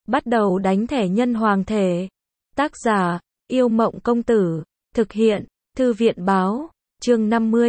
Bắt đầu đánh thẻ nhân hoàng thể. Tác giả, Yêu Mộng Công Tử. Thực hiện, Thư viện Báo. Chương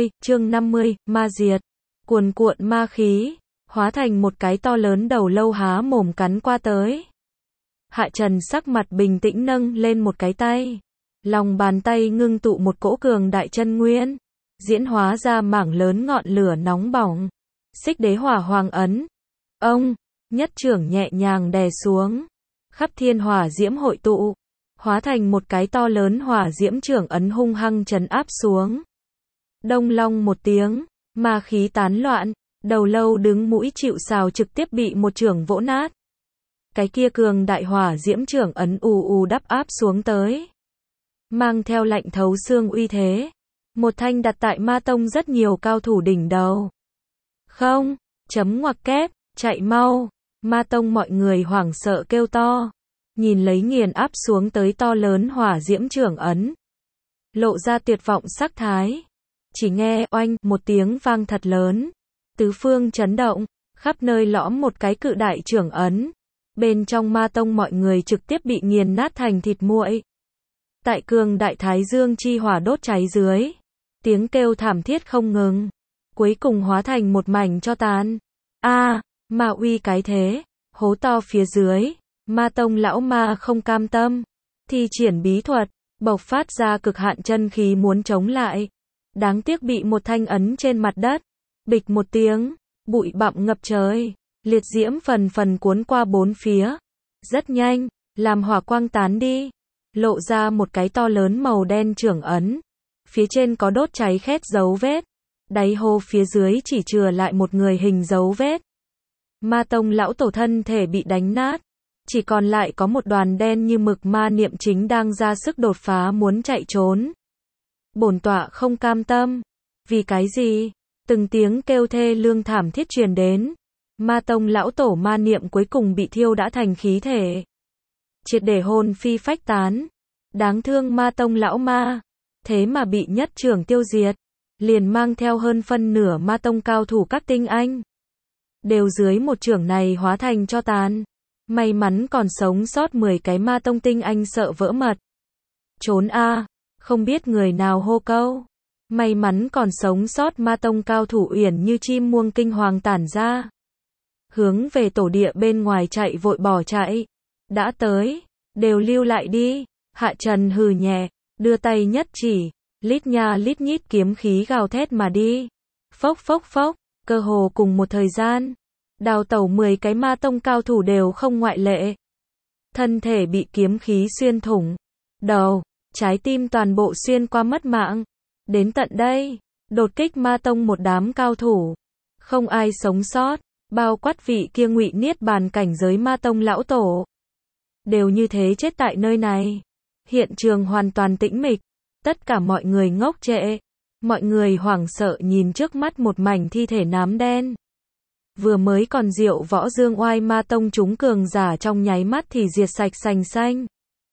50, ma diệt. Cuồn cuộn ma khí, hóa thành một cái to lớn đầu lâu há mồm cắn qua tới. Hạ Trần sắc mặt bình tĩnh nâng lên một cái tay. Lòng bàn tay ngưng tụ một cỗ cường đại chân nguyên, diễn hóa ra mảng lớn ngọn lửa nóng bỏng. Xích đế hỏa hoàng ấn. Ông, nhất trưởng nhẹ nhàng đè xuống. Khắp thiên hỏa diễm hội tụ, hóa thành một cái to lớn hỏa diễm trưởng ấn hung hăng trấn áp xuống. Đông long một tiếng, ma khí tán loạn, đầu lâu đứng mũi chịu sào trực tiếp bị một trưởng vỗ nát. Cái kia cường đại hỏa diễm trưởng ấn ù ù đắp áp xuống tới, mang theo lạnh thấu xương uy thế. Một thanh đặt tại ma tông rất nhiều cao thủ đỉnh đầu. Không, chấm ngoặc kép, chạy mau. Ma tông mọi người hoảng sợ kêu to, nhìn lấy nghiền áp xuống tới to lớn hỏa diễm trưởng ấn, lộ ra tuyệt vọng sắc thái. Chỉ nghe oanh một tiếng vang thật lớn, tứ phương chấn động, khắp nơi lõm một cái cự đại trưởng ấn. Bên trong ma tông mọi người trực tiếp bị nghiền nát thành thịt muội. Tại cường đại thái dương chi hỏa đốt cháy dưới, tiếng kêu thảm thiết không ngừng, cuối cùng hóa thành một mảnh tro tàn. Ma uy cái thế, hố to phía dưới, ma tông lão ma không cam tâm, thi triển bí thuật, bộc phát ra cực hạn chân khí muốn chống lại. Đáng tiếc bị một thanh ấn trên mặt đất, bịch một tiếng, bụi bặm ngập trời, liệt diễm phần phần cuốn qua bốn phía. Rất nhanh, làm hỏa quang tán đi, lộ ra một cái to lớn màu đen trưởng ấn, phía trên có đốt cháy khét dấu vết, đáy hô phía dưới chỉ chừa lại một người hình dấu vết. Ma tông lão tổ thân thể bị đánh nát, chỉ còn lại có một đoàn đen như mực ma niệm chính đang ra sức đột phá muốn chạy trốn. Bổn tọa không cam tâm. Vì cái gì? Từng tiếng kêu thê lương thảm thiết truyền đến. Ma tông lão tổ ma niệm cuối cùng bị thiêu đã thành khí thể, triệt để hồn phi phách tán. Đáng thương ma tông lão ma, thế mà bị nhất trưởng tiêu diệt, liền mang theo hơn phân nửa ma tông cao thủ các tinh anh, đều dưới một trưởng này hóa thành tro tàn. May mắn còn sống sót 10 cái ma tông tinh anh sợ vỡ mật. Trốn a, không biết người nào hô câu. May mắn còn sống sót ma tông cao thủ uyển như chim muông kinh hoàng tản ra, hướng về tổ địa bên ngoài chạy vội bỏ chạy. Đã tới, đều lưu lại đi. Hạ Trần hừ nhẹ, đưa tay nhất chỉ, lít nha lít nhít kiếm khí gào thét mà đi. Phốc phốc phốc, cơ hồ cùng một thời gian, đào tẩu 10 cái ma tông cao thủ đều không ngoại lệ. Thân thể bị kiếm khí xuyên thủng, đầu, trái tim toàn bộ xuyên qua mất mạng. Đến tận đây, đột kích ma tông một đám cao thủ, không ai sống sót, bao quát vị kia ngụy niết bàn cảnh giới ma tông lão tổ, đều như thế chết tại nơi này. Hiện trường hoàn toàn tĩnh mịch, tất cả mọi người ngốc trệ, mọi người hoảng sợ nhìn trước mắt một mảnh thi thể nám đen. Vừa mới còn diệu võ dương oai ma tông chúng cường giả trong nháy mắt thì diệt sạch sành xanh.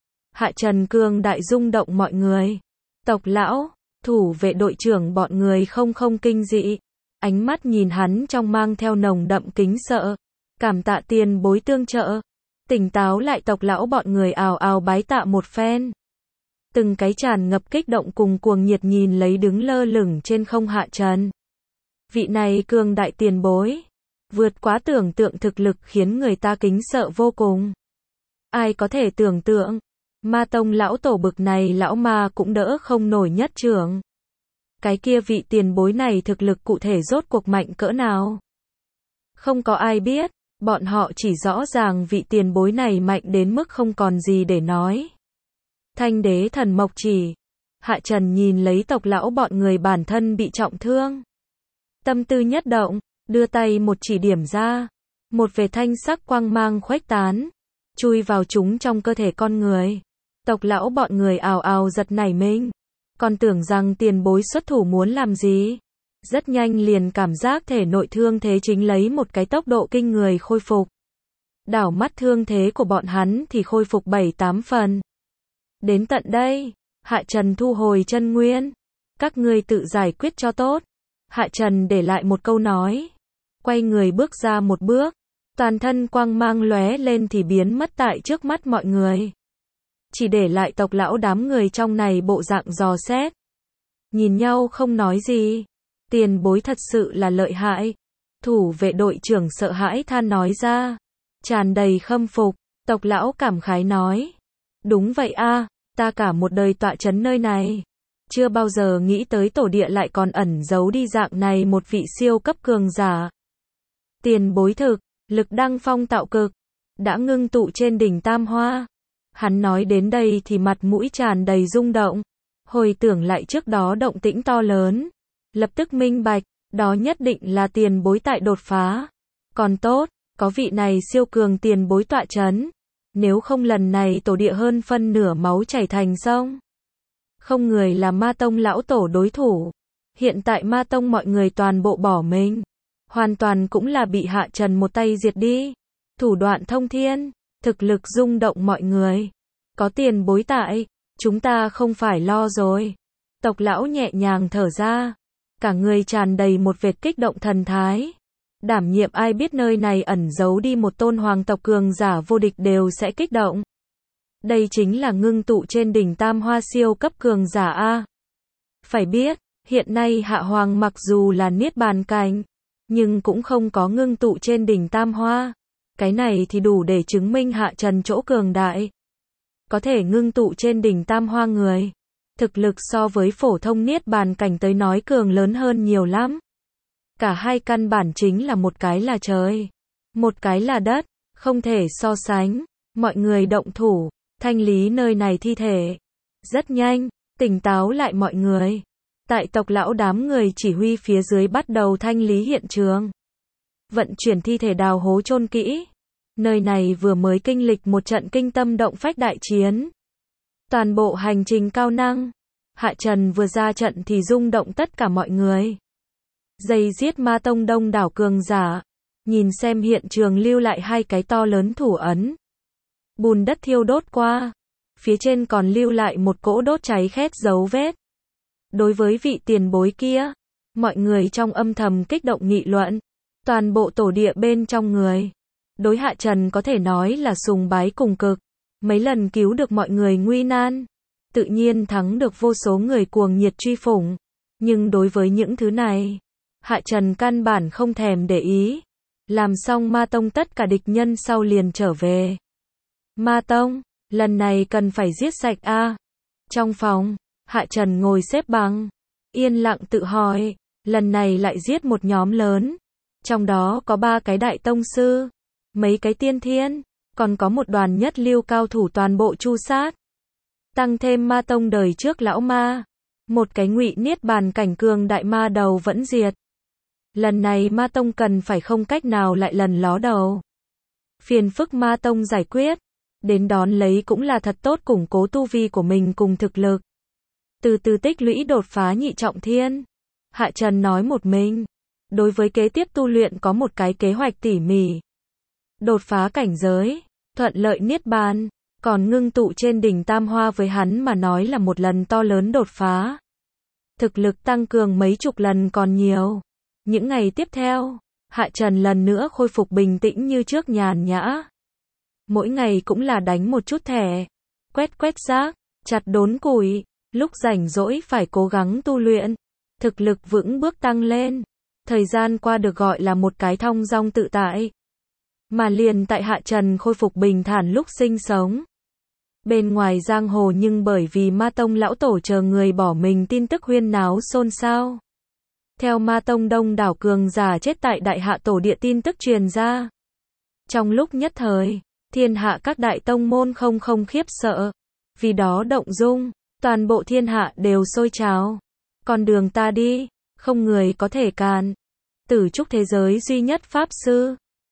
Hạ Trần cường đại rung động mọi người. Tộc lão, thủ vệ đội trưởng bọn người không kinh dị, ánh mắt nhìn hắn trong mang theo nồng đậm kính sợ. Cảm tạ tiền bối tương trợ. Tỉnh táo lại tộc lão bọn người ào ào bái tạ một phen. Từng cái tràn ngập kích động cùng cuồng nhiệt nhìn lấy đứng lơ lửng trên không Hạ Trần. Vị này cường đại tiền bối, vượt quá tưởng tượng thực lực khiến người ta kính sợ vô cùng. Ai có thể tưởng tượng, ma tông lão tổ bực này lão ma cũng đỡ không nổi nhất trưởng. Cái kia vị tiền bối này thực lực cụ thể rốt cuộc mạnh cỡ nào? Không có ai biết, bọn họ chỉ rõ ràng vị tiền bối này mạnh đến mức không còn gì để nói. Thanh đế thần mộc chỉ. Hạ Trần nhìn lấy tộc lão bọn người bản thân bị trọng thương, tâm tư nhất động, đưa tay một chỉ điểm ra, một vệt thanh sắc quang mang khuếch tán, chui vào chúng trong cơ thể con người. Tộc lão bọn người ào ào giật nảy mình, còn tưởng rằng tiền bối xuất thủ muốn làm gì. Rất nhanh liền cảm giác thể nội thương thế chính lấy một cái tốc độ kinh người khôi phục. Đảo mắt thương thế của bọn hắn thì khôi phục 7-8 phần. Đến tận đây, Hạ Trần thu hồi chân nguyên. Các ngươi tự giải quyết cho tốt. Hạ Trần để lại một câu nói, quay người bước ra một bước, Toàn thân quang mang lóe lên thì biến mất tại trước mắt mọi người. Chỉ để lại tộc lão đám người trong này bộ dạng dò xét. Nhìn nhau không nói gì. Tiền bối thật sự là lợi hại. Thủ vệ đội trưởng sợ hãi than nói ra. Tràn đầy khâm phục. Tộc lão cảm khái nói. Đúng vậy a, ta cả một đời tọa trấn nơi này. Chưa bao giờ nghĩ tới tổ địa lại còn ẩn giấu đi dạng này một vị siêu cấp cường giả. Tiền bối thực, lực đăng phong tạo cực, đã ngưng tụ trên đỉnh Tam Hoa. Hắn nói đến đây thì mặt mũi tràn đầy rung động. Hồi tưởng lại trước đó động tĩnh to lớn. Lập tức minh bạch, đó nhất định là tiền bối tại đột phá. Còn tốt, có vị này siêu cường tiền bối tọa trấn. Nếu không lần này tổ địa hơn phân nửa máu chảy thành sông. Không người là Ma Tông lão tổ đối thủ. Hiện tại Ma Tông mọi người toàn bộ bỏ mình. Hoàn toàn cũng là bị Hạ Trần một tay diệt đi. Thủ đoạn thông thiên, thực lực rung động mọi người. Có tiền bối tại, chúng ta không phải lo rồi. Tộc lão nhẹ nhàng thở ra. Cả người tràn đầy một vệt kích động thần thái. Đảm nhiệm ai biết nơi này ẩn giấu đi một tôn hoàng tộc cường giả vô địch đều sẽ kích động. Đây chính là ngưng tụ trên đỉnh Tam Hoa siêu cấp cường giả A. Phải biết, hiện nay Hạ Hoàng mặc dù là niết bàn cảnh, nhưng cũng không có ngưng tụ trên đỉnh Tam Hoa. Cái này thì đủ để chứng minh Hạ Trần chỗ cường đại. Có thể ngưng tụ trên đỉnh Tam Hoa người. Thực lực so với phổ thông niết bàn cảnh tới nói cường lớn hơn nhiều lắm. Cả hai căn bản chính là một cái là trời, một cái là đất, không thể so sánh. Mọi người động thủ, thanh lý nơi này thi thể. Rất nhanh, tỉnh táo lại mọi người. Tại tộc lão đám người chỉ huy phía dưới bắt đầu thanh lý hiện trường. Vận chuyển thi thể đào hố chôn kỹ. Nơi này vừa mới kinh lịch một trận kinh tâm động phách đại chiến. Toàn bộ hành trình cao năng. Hạ Trần vừa ra trận thì rung động tất cả mọi người. Dây giết Ma Tông đông đảo cường giả. Nhìn xem hiện trường lưu lại hai cái to lớn thủ ấn. Bùn đất thiêu đốt qua. Phía trên còn lưu lại một cỗ đốt cháy khét dấu vết. Đối với vị tiền bối kia, mọi người trong âm thầm kích động nghị luận. Toàn bộ tổ địa bên trong người. Đối Hạ Trần có thể nói là sùng bái cùng cực. Mấy lần cứu được mọi người nguy nan. Tự nhiên thắng được vô số người cuồng nhiệt truy phủng. Nhưng đối với những thứ này, Hạ Trần căn bản không thèm để ý. Làm xong Ma Tông tất cả địch nhân sau liền trở về. Ma Tông, lần này cần phải giết sạch a. Trong phòng, Hạ Trần ngồi xếp bằng, yên lặng tự hỏi, lần này lại giết một nhóm lớn. Trong đó có 3 cái đại tông sư, mấy cái tiên thiên, còn có một đoàn nhất lưu cao thủ toàn bộ chu sát. Tăng thêm Ma Tông đời trước lão ma, một cái ngụy niết bàn cảnh cường đại ma đầu vẫn diệt. Lần này Ma Tông cần phải không cách nào lại lần ló đầu. Phiền phức Ma Tông giải quyết, đến đón lấy cũng là thật tốt củng cố tu vi của mình cùng thực lực. Từ từ tích lũy đột phá nhị trọng thiên. Hạ Trần nói một mình. Đối với kế tiếp tu luyện có một cái kế hoạch tỉ mỉ. Đột phá cảnh giới, thuận lợi niết bàn, còn ngưng tụ trên đỉnh Tam Hoa với hắn mà nói là một lần to lớn đột phá. Thực lực tăng cường mấy chục lần còn nhiều. Những ngày tiếp theo, Hạ Trần lần nữa khôi phục bình tĩnh như trước nhàn nhã. Mỗi ngày cũng là đánh một chút thẻ, quét rác, chặt đốn củi, lúc rảnh rỗi phải cố gắng tu luyện, thực lực vững bước tăng lên. Thời gian qua được gọi là một cái thong dong tự tại. Mà liền tại Hạ Trần khôi phục bình thản lúc sinh sống. Bên ngoài giang hồ nhưng bởi vì Ma Tông lão tổ chờ người bỏ mình tin tức huyên náo xôn xao. Theo Ma Tông đông đảo cường giả chết tại Đại Hạ tổ địa tin tức truyền ra. Trong lúc nhất thời, thiên hạ các đại tông môn không khiếp sợ. Vì đó động dung, toàn bộ thiên hạ đều sôi trào. Con đường ta đi, không người có thể cản. Tử trúc thế giới duy nhất pháp sư.